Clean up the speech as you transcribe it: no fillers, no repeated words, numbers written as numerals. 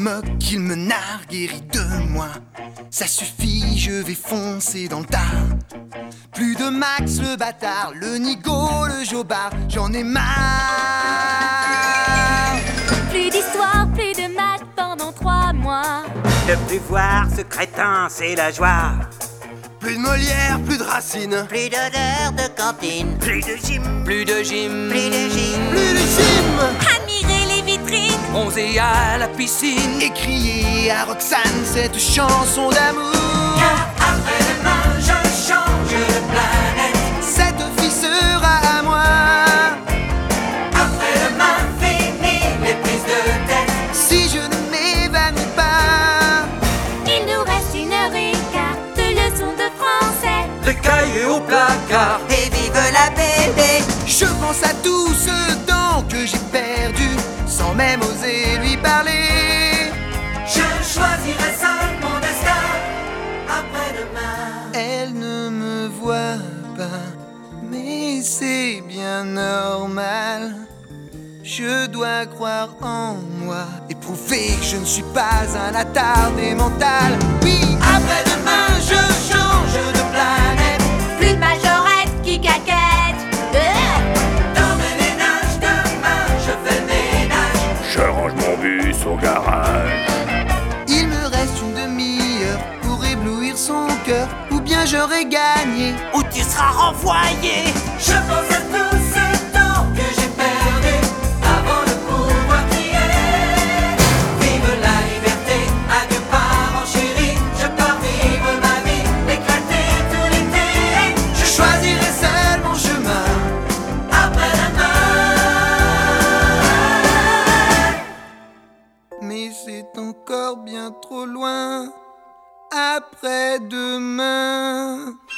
moque, qu'il me nargue et rit de moi. Ça suffit, je vais foncer dans le tas. Plus de Max le bâtard, le nigo, le jobard, j'en ai marre. Plus d'histoire, plus de maths pendant 3 mois. Ne plus voir ce crétin, c'est la joie. Plus de Molière, plus de Racine, Plus d'odeur de cantine. Plus de gym. plus de gym, Plus de gym. plus de gym. Admirer les vitrines. Bronzer à la piscine et crier à Roxane cette chanson d'amour. Car après-demain, je change de planète. Cette fille sera à moi. Après-demain, fini les prises de tête. Si je ne m'évanouis pas. Il nous reste 1h15 de leçons de français. Les cahiers au placard. Et vive la BD. Je pense à tout ce temps que j'ai perdu sans même oser lui parler. Je choisirai seul mon destin. Après-demain. Elle ne me voit pas, mais c'est bien normal. Je dois croire en moi et prouver que je ne suis pas un attardé mental. Oui, après-demain, je change de planète. Plus de majorette qui caquette. Dans mes ménages, demain, je fais le ménage. Je range mon bus au garage. Il me reste une demi-heure pour éblouir son cœur, ou bien j'aurais gagné. Ou tu seras renvoyé. Je pense à tout ce temps que j'ai perdu avant de pouvoir crier. Vive la liberté, adieu parents chéris. Je pars vivre ma vie, éclater tout l'été. Je choisirai seul mon chemin. Après-demain. Mais c'est encore bien trop loin. Après-demain.